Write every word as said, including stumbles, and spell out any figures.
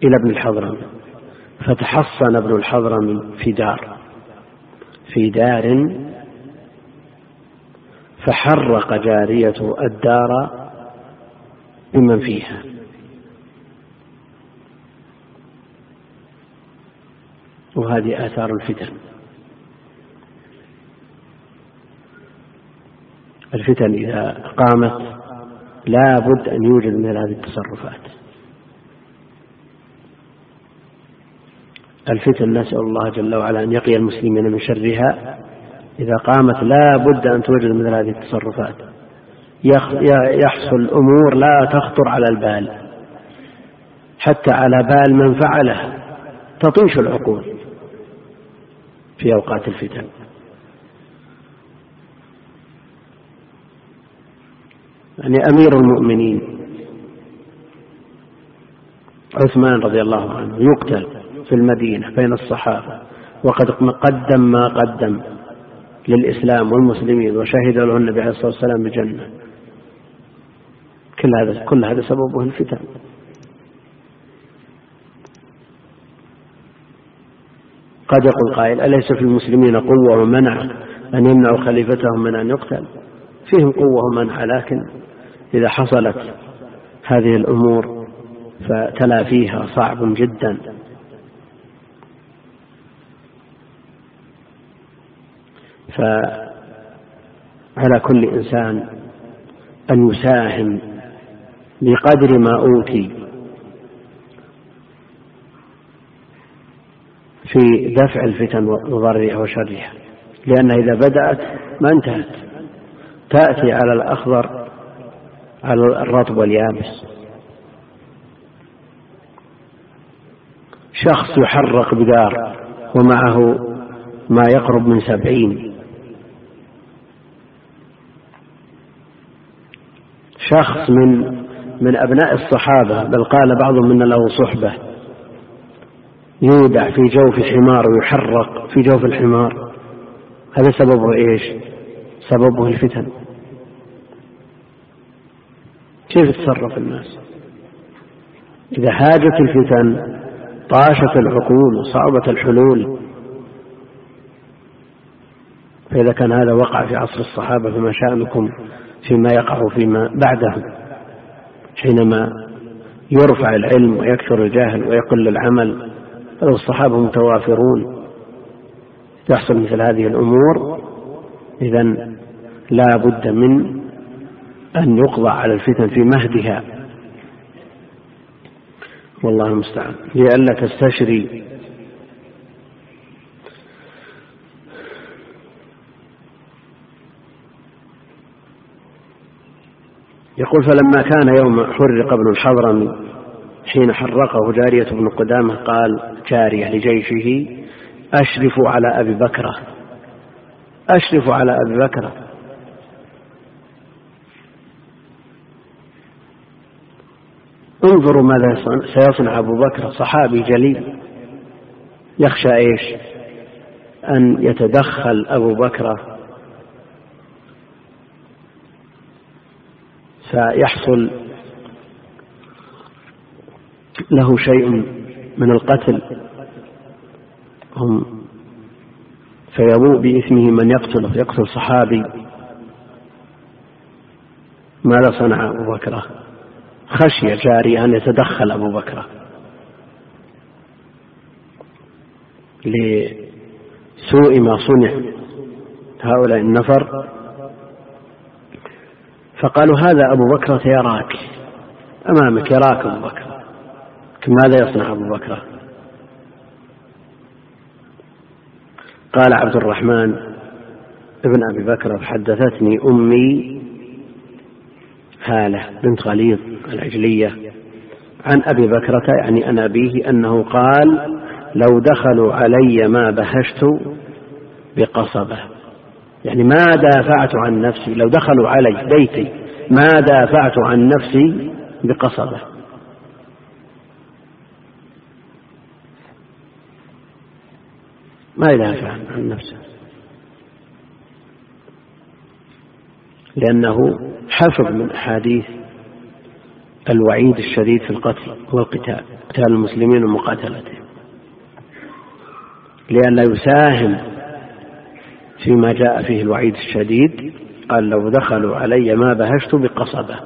إلى ابن الحضرمي، فتحصن ابن الحضرمي في دار في دار فحرق جاريته الدار بمن فيها. وهذه آثار الفتن. الفتن إذا قامت لا بد أن يوجد من هذه التصرفات. الفتن نسأل الله جل وعلا أن يقي المسلمين من شرها. إذا قامت لا بد أن توجد من هذه التصرفات، يحصل أمور لا تخطر على البال، حتى على بال من فعله، تطيش العقول في أوقات الفتن. يعني أمير المؤمنين عثمان رضي الله عنه يقتل في المدينة بين الصحابة، وقد قدم ما قدم للإسلام والمسلمين، وشهد له النبي عليه الصلاة والسلام بالجنة. كل هذا كل هذا سببه الفتن. قد يقول قائل: أليس في المسلمين قوة ومنع أن يمنعوا خليفتهم من أن يقتل؟ فيهم قوة ومنع، لكن إذا حصلت هذه الأمور فتلافيها صعب جدا. فعلى كل إنسان أن يساهم بقدر ما أوتي في دفع الفتن وضرها وشرها، لأن إذا بدأت ما انتهت، تأتي على الأخضر على الرطب واليابس. شخص يحرق بدار ومعه ما يقرب من سبعين، شخص من من أبناء الصحابة، بل قال بعضهم إن له صحبة، يودع في جوف حمار ويحرق في جوف الحمار. هذا سببه إيش؟ سببه الفتن. كيف يتصرف الناس إذا هاجت الفتن؟ طاشت العقول وصعبت الحلول. فإذا كان هذا وقع في عصر الصحابة، فما شأنكم فيما يقع فيما بعدهم، حينما يرفع العلم ويكثر الجاهل ويقل العمل. فلو الصحابة متوافرون يحصل مثل هذه الأمور، إذن لا بد من أن يقضى على الفتن في مهدها، والله المستعان، لئلا تستشري. يقول: فلما كان يوم حرق ابن الحضرمي حين حرقه جارية بن قدامة، قال جارية لجيشه: أشرفوا على أبي بكرة، أشرفوا على أبي بكرة. انظروا ماذا سيصنع أبو بكر، صحابي جليل، يخشى إيش؟ أن يتدخل أبو بكر فيحصل له شيء من القتل، هم فيبوء بإثمه من يقتله، يقتل صحابي. ماذا صنع أبو بكر؟ خشي جاري أن يتدخل أبو بكر لسوء ما صنع هؤلاء النفر، فقالوا: هذا أبو بكر يراك أمامك، يراك أبو بكر، ماذا يصنع أبو بكر؟ قال عبد الرحمن ابن أبي بكر: حدثتني أمي هالة بنت غليظ العجلية عن أبي بكرة، يعني أن أبيه، أنه قال: لو دخلوا علي ما بهشت بقصبة، يعني ما دافعت عن نفسي، لو دخلوا علي بيتي ما دافعت عن نفسي بقصبة. ما يدافع عن نفسه، لأنه حفظ من أحاديث الوعيد الشديد في القتل والقتال، قتال المسلمين ومقاتلتهم، لئلا يساهم فيما جاء فيه الوعيد الشديد. قال لو دخلوا علي ما بهشت بقصبة.